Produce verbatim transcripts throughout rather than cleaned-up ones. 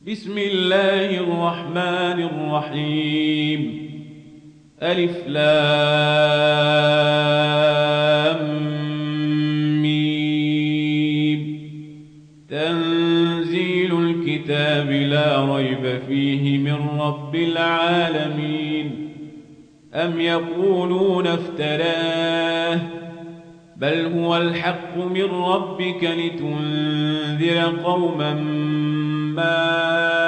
بسم الله الرحمن الرحيم. ألف لام ميم. تنزيل الكتاب لا ريب فيه من رب العالمين. أم يقولون افتراه بل هو الحق من ربك لتنذر قوما ما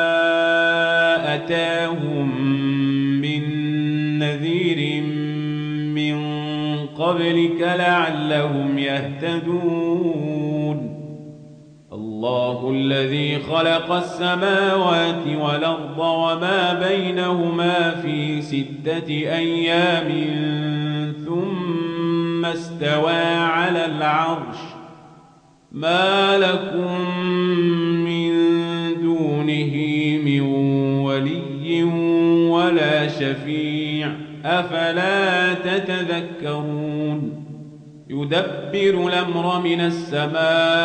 أتاهم من نذير من قبلك لعلهم يهتدون. الله الذي خلق السماوات والأرض وما بينهما في ستة أيام ثم استوى على العرش. ما لكم من دونه من ولي ولا شفيع أفلا تتذكرون. يدبر الأمر من السماء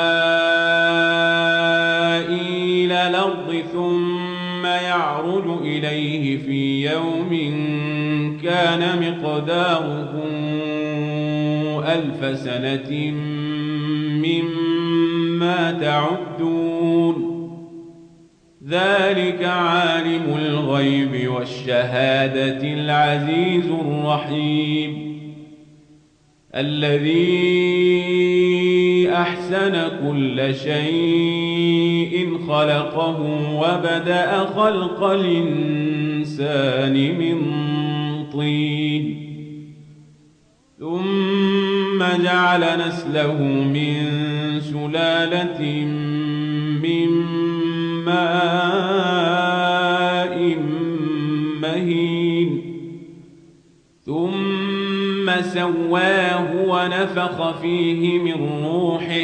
إلى الأرض ثم يعرج إليه في يوم كان مقداره ألف سنة مما تعدون. ذلك عالم الغيب والشهادة العزيز الرحيم الذي أحسن كل شيء خلقه وبدأ خلق الإنسان من طين ثم جعل نسله من سلالة من ماء مهين ثم سواه ونفخ فيه من روحه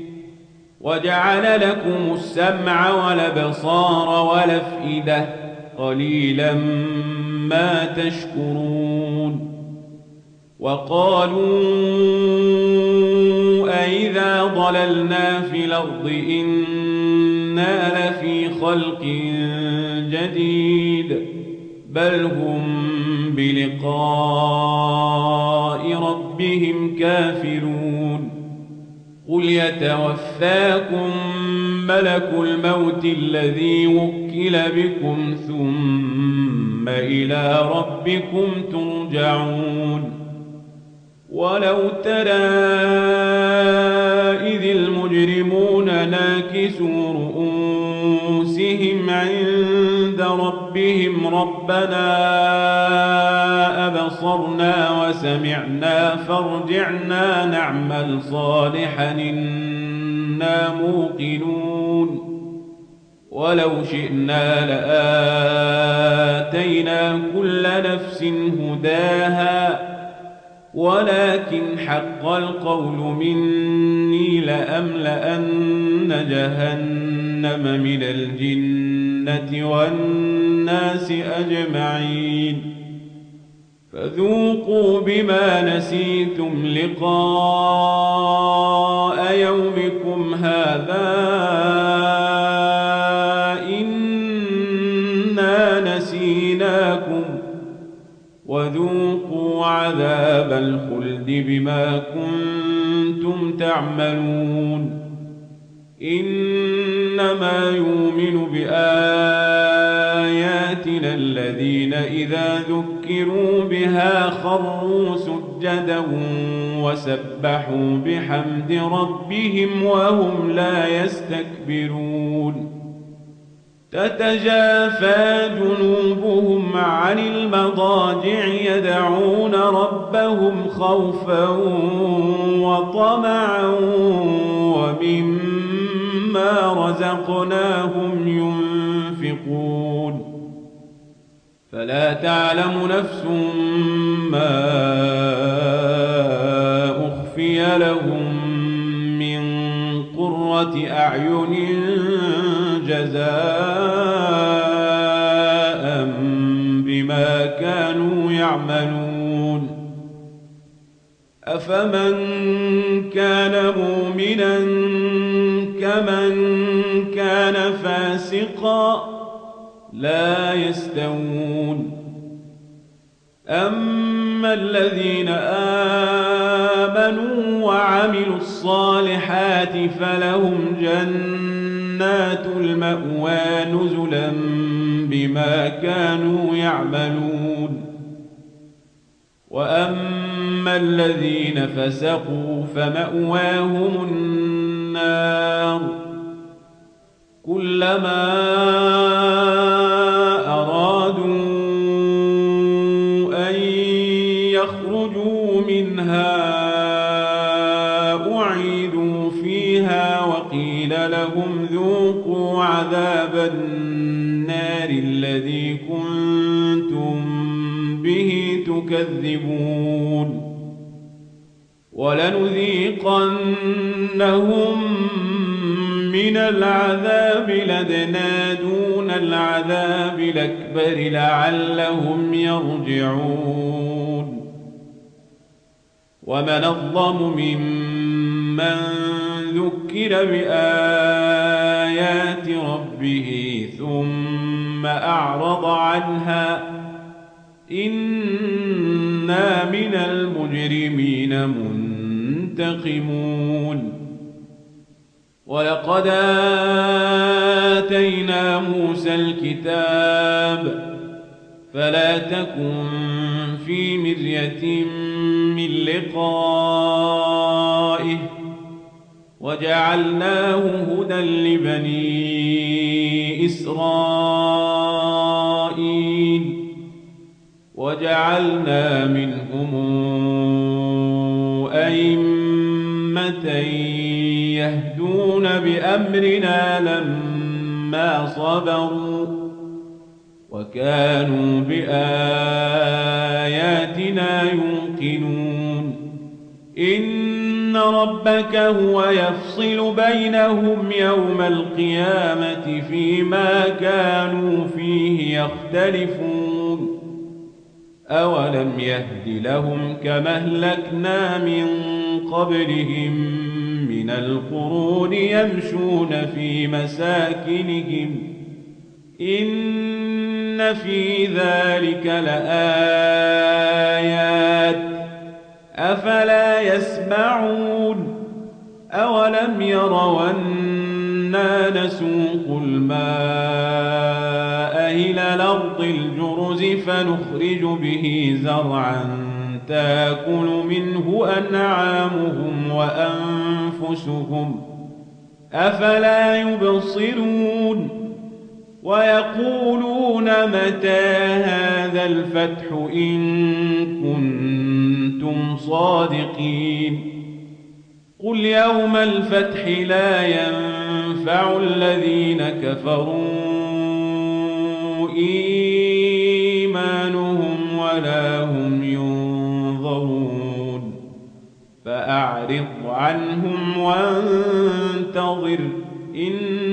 وجعل لكم السمع والأبصار والأفئدة قليلا ما تشكرون. وقالوا أئذا ضللنا في الأرض إنا لفي خلق جديد بل هم بلقاء ربهم كافرون. قل يتوفاكم ملك الموت الذي وكل بكم ثم إلى ربكم ترجعون. ولو ترى إذ المجرمون ناكسوا رؤوسهم عند ربهم ربنا أبصرنا وسمعنا فارجعنا نعمل صالحا إنا موقنون. ولو شئنا لآتينا كل نفس هداها ولكن حق القول مني لأملأن جهنم من الجنة والناس أجمعين. فذوقوا بما نسيتم لقاء يومكم هذا إنا نسيناكم وذوقوا عذاب الخلد بما كنتم تعملون. إنما يؤمن بآياتنا الذين إذا ذكروا بها خروا سجدا وسبحوا بحمد ربهم وهم لا يستكبرون. تتجافى جنوبهم عن المضاجع يدعون ربهم خوفا وطمعا ومما رزقناهم ينفقون. فلا تعلم نفس ما أخفي لهم من قرة أعين جزاء بما كانوا يعملون. أفمن كان مؤمنا كمن كان فاسقا فاسقا لا يستوون. أما الذين آمنوا وعملوا الصالحات فلهم جنات المأوى نزلا بما كانوا يعملون. وأما الذين فسقوا فمأواهم النار كلما أرادوا أن يخرجوا منها أعيدوا فيها وقيل لهم ذوقوا عذاب النار الذي كنتم به تكذبون. ولنذيقنهم من العذاب الأدنى دون العذاب الأكبر لعلهم يرجعون. ومن أظلم ممن ذكر بآيات ربه ثم أعرض عنها إنا من المجرمين منتقمون. ولقد آتينا موسى الكتاب فلا تكن في مرية من لقائه وجعلناه هدى لبني إسرائيل وجعلنا منهم أئمة يهدون بأمرنا لما صبروا وكانوا بآياتنا يوقنون. إن ربك هو يفصل بينهم يوم القيامة فيما كانوا فيه يختلفون. أولم يهد لهم كما أهلكنا من قبلهم من القرون يمشون في مساكنهم إن في ذلك لآيات أفلا يسمعون. أولم يروا أنا نسوق الماء إلى الأرض الجرز فنخرج به زرعا تأكل منه أنعامهم وأنفسهم أفلا يبصرون. ويقولون متى هذا الفتح إن كنتم صادقين. قل يوم الفتح لا ينفع الذين كفروا إيمانهم ولا هم ينظرون. فأعرض عنهم وانتظر إن